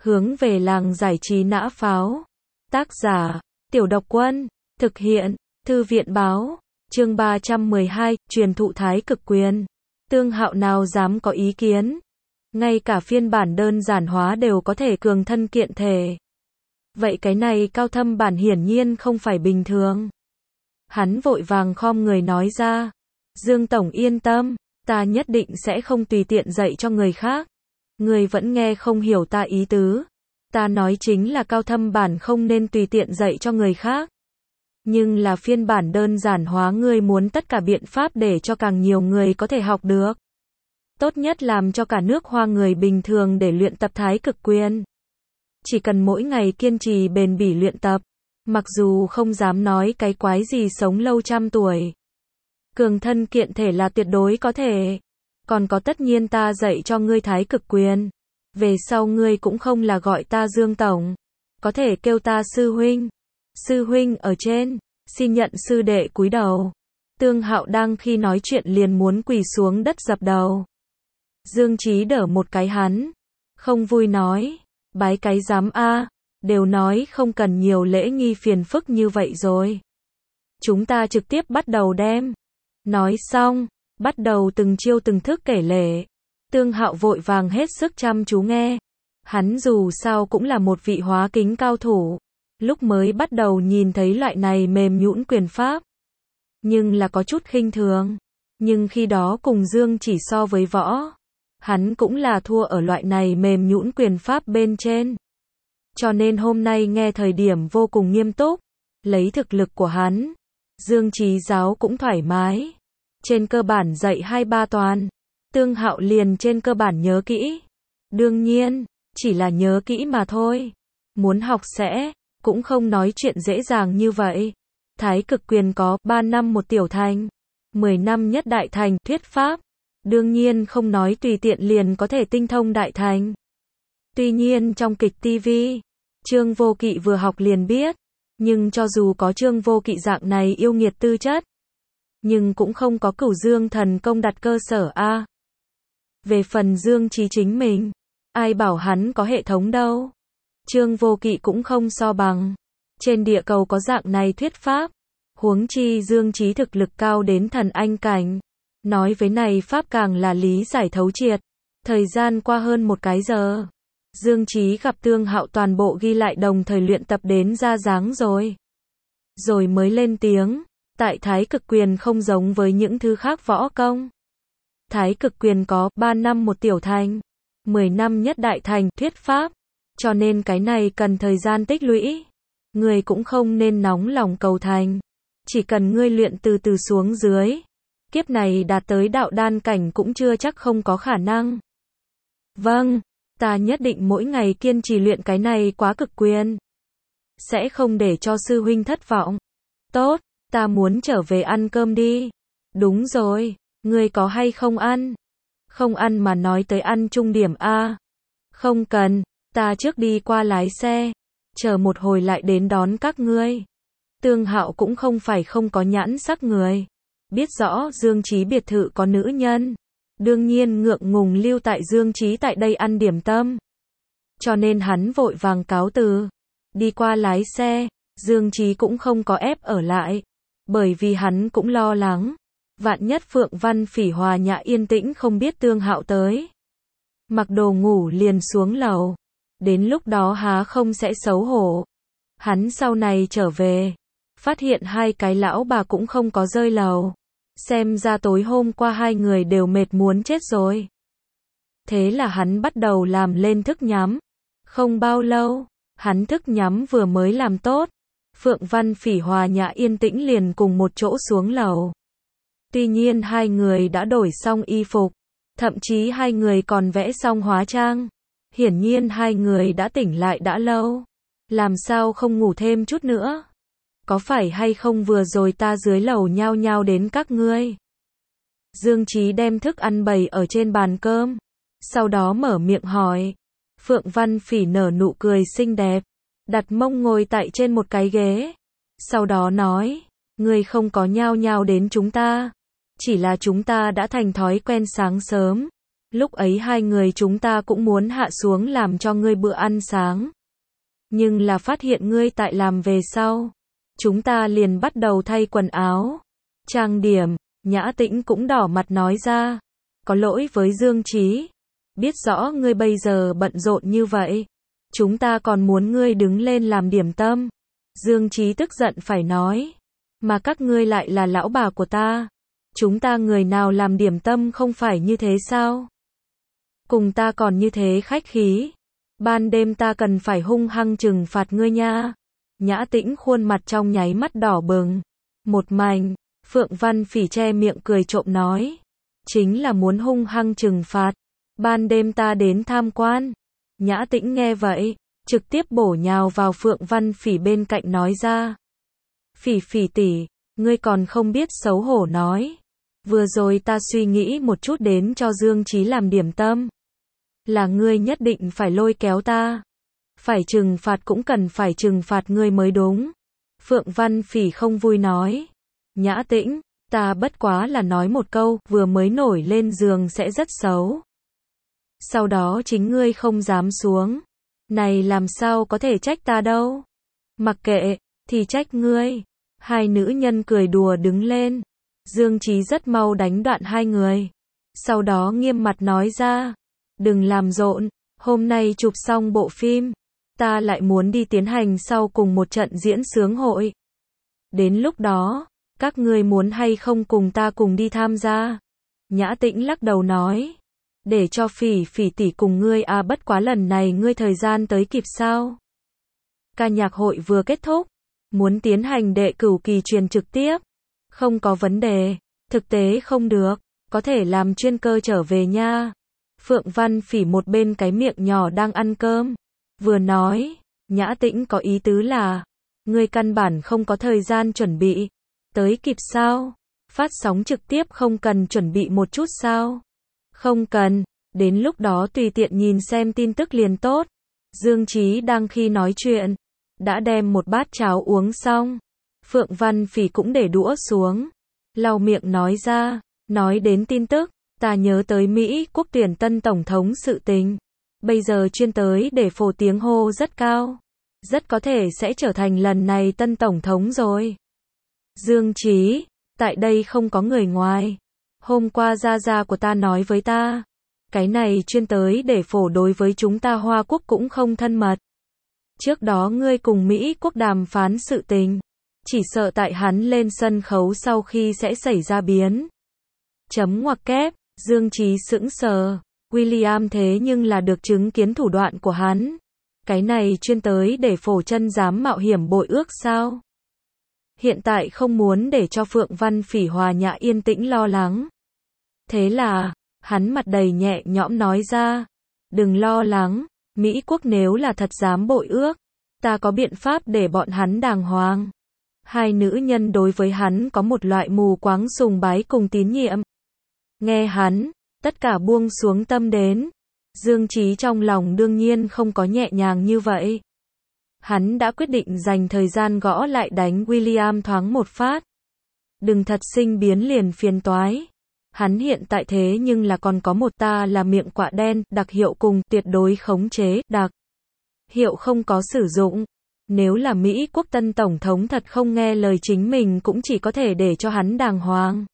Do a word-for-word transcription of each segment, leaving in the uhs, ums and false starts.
Hướng về làng giải trí nã pháo. Tác giả, Tiểu Độc Quân. Thực hiện, Thư viện Báo. Chương ba trăm mười hai, truyền thụ thái cực quyền. Tương Hạo nào dám có ý kiến. Ngay cả phiên bản đơn giản hóa đều có thể cường thân kiện thể. Vậy cái này cao thâm bản hiển nhiên không phải bình thường. Hắn vội vàng khom người nói ra. Dương Tổng yên tâm, ta nhất định sẽ không tùy tiện dạy cho người khác. Người vẫn nghe không hiểu ta ý tứ. Ta nói chính là cao thâm bản không nên tùy tiện dạy cho người khác. Nhưng là phiên bản đơn giản hóa ngươi muốn tất cả biện pháp để cho càng nhiều người có thể học được. Tốt nhất làm cho cả nước Hoa người bình thường để luyện tập thái cực quyền. Chỉ cần mỗi ngày kiên trì bền bỉ luyện tập. Mặc dù không dám nói cái quái gì sống lâu trăm tuổi. Cường thân kiện thể là tuyệt đối có thể. Còn có tất nhiên ta dạy cho ngươi thái cực quyền. Về sau ngươi cũng không là gọi ta Dương Tổng. Có thể kêu ta sư huynh. Sư huynh ở trên. Xin nhận sư đệ cúi đầu. Tương Hạo đang khi nói chuyện liền muốn quỳ xuống đất dập đầu. Dương Chí đỡ một cái hắn. Không vui nói. Bái cái dám a, đều nói không cần nhiều lễ nghi phiền phức như vậy rồi. Chúng ta trực tiếp bắt đầu đem. Nói xong, bắt đầu từng chiêu từng thức kể lể. Tương Hạo vội vàng hết sức chăm chú nghe. Hắn dù sao cũng là một vị hóa kính cao thủ. Lúc mới bắt đầu nhìn thấy loại này mềm nhũn quyền pháp. Nhưng là có chút khinh thường. Nhưng khi đó cùng Dương chỉ so với võ. Hắn cũng là thua ở loại này mềm nhũn quyền pháp bên trên. Cho nên hôm nay nghe thời điểm vô cùng nghiêm túc. Lấy thực lực của hắn. Dương Chí giáo cũng thoải mái. Trên cơ bản dạy hai ba toàn. Tương Hạo liền trên cơ bản nhớ kỹ. Đương nhiên, chỉ là nhớ kỹ mà thôi. Muốn học sẽ, cũng không nói chuyện dễ dàng như vậy. Thái cực quyền có ba năm một tiểu thành. mười năm nhất đại thành thuyết pháp. Đương nhiên không nói tùy tiện liền có thể tinh thông đại thành. Tuy nhiên trong kịch ti vi, Trương Vô Kỵ vừa học liền biết. Nhưng cho dù có Trương Vô Kỵ dạng này yêu nghiệt tư chất. Nhưng cũng không có Cửu Dương thần công đặt cơ sở a. Về phần Dương Chí chính mình, ai bảo hắn có hệ thống đâu. Trương Vô Kỵ cũng không so bằng. Trên địa cầu có dạng này thuyết pháp. Huống chi Dương Chí thực lực cao đến thần anh cảnh. Nói với này pháp càng là lý giải thấu triệt. Thời gian qua hơn một cái giờ. Dương Chí gặp Tương Hạo toàn bộ ghi lại đồng thời luyện tập đến ra dáng rồi. Rồi mới lên tiếng. Tại thái cực quyền không giống với những thứ khác võ công. Thái cực quyền có ba năm một tiểu thành. mười năm nhất đại thành thuyết pháp. Cho nên cái này cần thời gian tích lũy. Người cũng không nên nóng lòng cầu thành. Chỉ cần ngươi luyện từ từ xuống dưới. Kiếp này đạt tới đạo đan cảnh cũng chưa chắc không có khả năng. Vâng, ta nhất định mỗi ngày kiên trì luyện cái này quá cực quyền. Sẽ không để cho sư huynh thất vọng. Tốt, ta muốn trở về ăn cơm đi. Đúng rồi, ngươi có hay không ăn? Không ăn mà nói tới ăn trung điểm a. Không cần, ta trước đi qua lái xe. Chờ một hồi lại đến đón các ngươi. Tương Hạo cũng không phải không có nhãn sắc người. Biết rõ Dương Chí biệt thự có nữ nhân. Đương nhiên ngượng ngùng lưu tại Dương Chí tại đây ăn điểm tâm. Cho nên hắn vội vàng cáo từ. Đi qua lái xe. Dương Chí cũng không có ép ở lại. Bởi vì hắn cũng lo lắng. Vạn nhất Phượng Văn Phỉ hòa nhã yên tĩnh không biết Tương Hạo tới. Mặc đồ ngủ liền xuống lầu. Đến lúc đó há không sẽ xấu hổ. Hắn sau này trở về. Phát hiện hai cái lão bà cũng không có rơi lầu. Xem ra tối hôm qua hai người đều mệt muốn chết rồi. Thế là hắn bắt đầu làm lên thức nhắm. Không bao lâu, hắn thức nhắm vừa mới làm tốt. Phượng Văn Phỉ hòa nhã yên tĩnh liền cùng một chỗ xuống lầu. Tuy nhiên hai người đã đổi xong y phục. Thậm chí hai người còn vẽ xong hóa trang. Hiển nhiên hai người đã tỉnh lại đã lâu. Làm sao không ngủ thêm chút nữa? Có phải hay không vừa rồi ta dưới lầu nhao nhao đến các ngươi? Dương Chí đem thức ăn bày ở trên bàn cơm. Sau đó mở miệng hỏi. Phượng Văn Phỉ nở nụ cười xinh đẹp. Đặt mông ngồi tại trên một cái ghế. Sau đó nói. Ngươi không có nhao nhao đến chúng ta. Chỉ là chúng ta đã thành thói quen sáng sớm. Lúc ấy hai người chúng ta cũng muốn hạ xuống làm cho ngươi bữa ăn sáng. Nhưng là phát hiện ngươi tại làm về sau. Chúng ta liền bắt đầu thay quần áo, trang điểm, Nhã Tĩnh cũng đỏ mặt nói ra. Có lỗi với Dương Chí. Biết rõ ngươi bây giờ bận rộn như vậy. Chúng ta còn muốn ngươi đứng lên làm điểm tâm. Dương Chí tức giận phải nói. Mà các ngươi lại là lão bà của ta. Chúng ta người nào làm điểm tâm không phải như thế sao? Cùng ta còn như thế khách khí. Ban đêm ta cần phải hung hăng trừng phạt ngươi nha. Nhã Tĩnh khuôn mặt trong nháy mắt đỏ bừng. Một mảnh, Phượng Văn Phỉ che miệng cười trộm nói. Chính là muốn hung hăng trừng phạt. Ban đêm ta đến tham quan. Nhã Tĩnh nghe vậy, trực tiếp bổ nhào vào Phượng Văn Phỉ bên cạnh nói ra. Phỉ Phỉ tỷ, ngươi còn không biết xấu hổ nói. Vừa rồi ta suy nghĩ một chút đến cho Dương Chí làm điểm tâm. Là ngươi nhất định phải lôi kéo ta. Phải trừng phạt cũng cần phải trừng phạt ngươi mới đúng. Phượng Văn Phỉ không vui nói. Nhã Tĩnh, ta bất quá là nói một câu, vừa mới nổi lên giường sẽ rất xấu. Sau đó chính ngươi không dám xuống. Này làm sao có thể trách ta đâu. Mặc kệ, thì trách ngươi. Hai nữ nhân cười đùa đứng lên. Dương Chí rất mau đánh đoạn hai người. Sau đó nghiêm mặt nói ra. Đừng làm rộn, hôm nay chụp xong bộ phim. Ta lại muốn đi tiến hành sau cùng một trận diễn sướng hội. Đến lúc đó, các ngươi muốn hay không cùng ta cùng đi tham gia? Nhã Tĩnh lắc đầu nói. Để cho Phỉ Phỉ tỷ cùng ngươi à, bất quá lần này ngươi thời gian tới kịp sao? Ca nhạc hội vừa kết thúc. Muốn tiến hành đệ cửu kỳ truyền trực tiếp. Không có vấn đề. Thực tế không được. Có thể làm chuyên cơ trở về nha. Phượng Văn Phỉ một bên cái miệng nhỏ đang ăn cơm. Vừa nói. Nhã Tĩnh có ý tứ là. Ngươi căn bản không có thời gian chuẩn bị. Tới kịp sao? Phát sóng trực tiếp không cần chuẩn bị một chút sao? Không cần. Đến lúc đó tùy tiện nhìn xem tin tức liền tốt. Dương Chí đang khi nói chuyện. Đã đem một bát cháo uống xong. Phượng Văn Phỉ cũng để đũa xuống. Lau miệng nói ra. Nói đến tin tức. Ta nhớ tới Mỹ quốc tuyển tân tổng thống sự tình. Bây giờ chuyên tới để phổ tiếng hô rất cao. Rất có thể sẽ trở thành lần này tân tổng thống rồi. Dương Chí, tại đây không có người ngoài. Hôm qua gia gia của ta nói với ta. Cái này chuyên tới để phổ đối với chúng ta Hoa Quốc cũng không thân mật. Trước đó ngươi cùng Mỹ quốc đàm phán sự tình. Chỉ sợ tại hắn lên sân khấu sau khi sẽ xảy ra biến. Chấm ngoặc kép. Dương Chí sững sờ. William thế nhưng là được chứng kiến thủ đoạn của hắn. Cái này chuyên tới để phổ chân dám mạo hiểm bội ước sao? Hiện tại không muốn để cho Phượng Văn Phỉ Hòa Nhã yên tĩnh lo lắng. Thế là, hắn mặt đầy nhẹ nhõm nói ra. Đừng lo lắng, Mỹ quốc nếu là thật dám bội ước, ta có biện pháp để bọn hắn đàng hoàng. Hai nữ nhân đối với hắn có một loại mù quáng sùng bái cùng tín nhiệm. Nghe hắn, tất cả buông xuống tâm đến. Dương Chí trong lòng đương nhiên không có nhẹ nhàng như vậy. Hắn đã quyết định dành thời gian gõ lại đánh William thoáng một phát. Đừng thật sinh biến liền phiền toái. Hắn hiện tại thế nhưng là còn có một ta là miệng quạ đen, đặc hiệu cùng tuyệt đối khống chế, đặc hiệu không có sử dụng. Nếu là Mỹ quốc tân tổng thống thật không nghe lời chính mình cũng chỉ có thể để cho hắn đàng hoàng.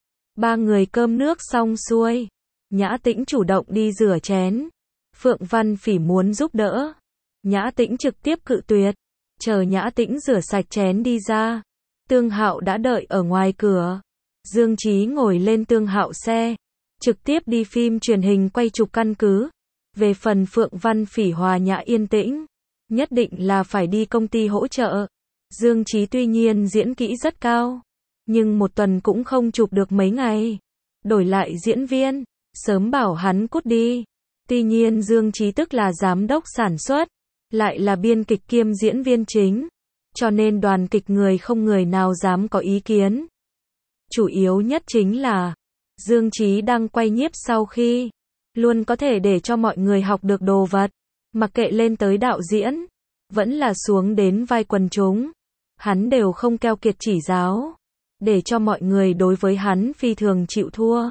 Ba người cơm nước xong xuôi. Nhã Tĩnh chủ động đi rửa chén. Phượng Văn Phỉ muốn giúp đỡ. Nhã Tĩnh trực tiếp cự tuyệt. Chờ Nhã Tĩnh rửa sạch chén đi ra. Tương Hạo đã đợi ở ngoài cửa. Dương Chí ngồi lên Tương Hạo xe. Trực tiếp đi phim truyền hình quay chụp căn cứ. Về phần Phượng Văn Phỉ Hòa Nhã yên tĩnh. Nhất định là phải đi công ty hỗ trợ. Dương Chí tuy nhiên diễn kỹ rất cao. Nhưng một tuần cũng không chụp được mấy ngày. Đổi lại diễn viên. Sớm bảo hắn cút đi. Tuy nhiên Dương Chí tức là giám đốc sản xuất. Lại là biên kịch kiêm diễn viên chính. Cho nên đoàn kịch người không người nào dám có ý kiến. Chủ yếu nhất chính là Dương Chí đang quay nhiếp sau khi luôn có thể để cho mọi người học được đồ vật. Mặc kệ lên tới đạo diễn, vẫn là xuống đến vai quần chúng. Hắn đều không keo kiệt chỉ giáo. Để cho mọi người đối với hắn phi thường chịu thua.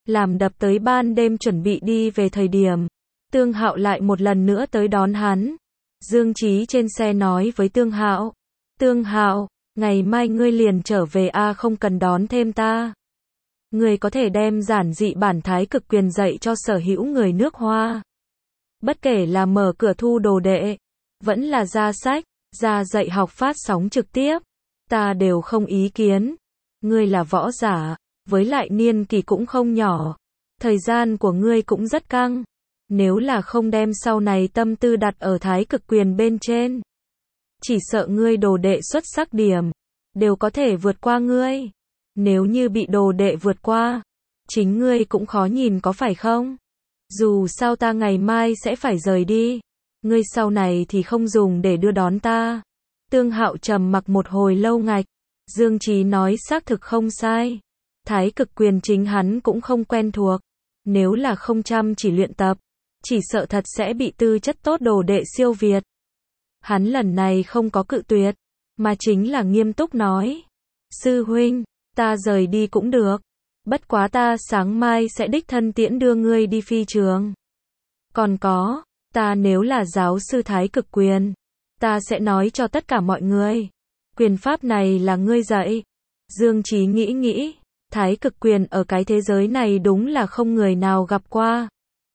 Làm đập tới ban đêm chuẩn bị đi về thời điểm, Tương Hạo lại một lần nữa tới đón hắn. Dương Chí trên xe nói với Tương Hạo, Tương Hạo, ngày mai ngươi liền trở về a, không cần đón thêm ta. Ngươi có thể đem giản dị bản thái cực quyền dạy cho sở hữu người nước Hoa. Bất kể là mở cửa thu đồ đệ, vẫn là ra sách, ra dạy học phát sóng trực tiếp, ta đều không ý kiến. Ngươi là võ giả, với lại niên kỳ cũng không nhỏ, thời gian của ngươi cũng rất căng. Nếu là không đem sau này tâm tư đặt ở thái cực quyền bên trên, chỉ sợ ngươi đồ đệ xuất sắc điểm, đều có thể vượt qua ngươi. Nếu như bị đồ đệ vượt qua, chính ngươi cũng khó nhìn có phải không? Dù sao ta ngày mai sẽ phải rời đi, ngươi sau này thì không dùng để đưa đón ta. Tương Hạo trầm mặc một hồi lâu ngạch, Dương Chí nói xác thực không sai. Thái cực quyền chính hắn cũng không quen thuộc, nếu là không chăm chỉ luyện tập, chỉ sợ thật sẽ bị tư chất tốt đồ đệ siêu việt. Hắn lần này không có cự tuyệt, mà chính là nghiêm túc nói, sư huynh, ta rời đi cũng được, bất quá ta sáng mai sẽ đích thân tiễn đưa ngươi đi phi trường. Còn có, ta nếu là giáo sư thái cực quyền, ta sẽ nói cho tất cả mọi người, quyền pháp này là ngươi dạy. Dương Chí nghĩ nghĩ, thái cực quyền ở cái thế giới này đúng là không người nào gặp qua.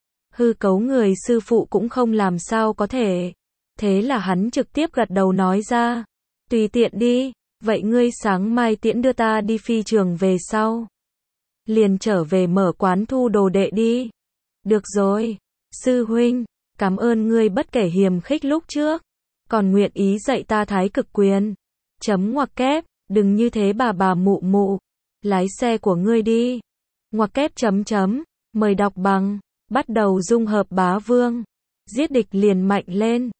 Hư cấu người sư phụ cũng không làm sao có thể. Thế là hắn trực tiếp gật đầu nói ra, tùy tiện đi, vậy ngươi sáng mai tiễn đưa ta đi phi trường về sau. Liền trở về mở quán thu đồ đệ đi. Được rồi, sư huynh, cảm ơn ngươi bất kể hiềm khích lúc trước, còn nguyện ý dạy ta thái cực quyền. Chấm ngoặc kép, đừng như thế bà bà mụ mụ, lái xe của ngươi đi. Ngoặc kép chấm chấm, mời đọc bằng, bắt đầu dung hợp bá vương, giết địch liền mạnh lên.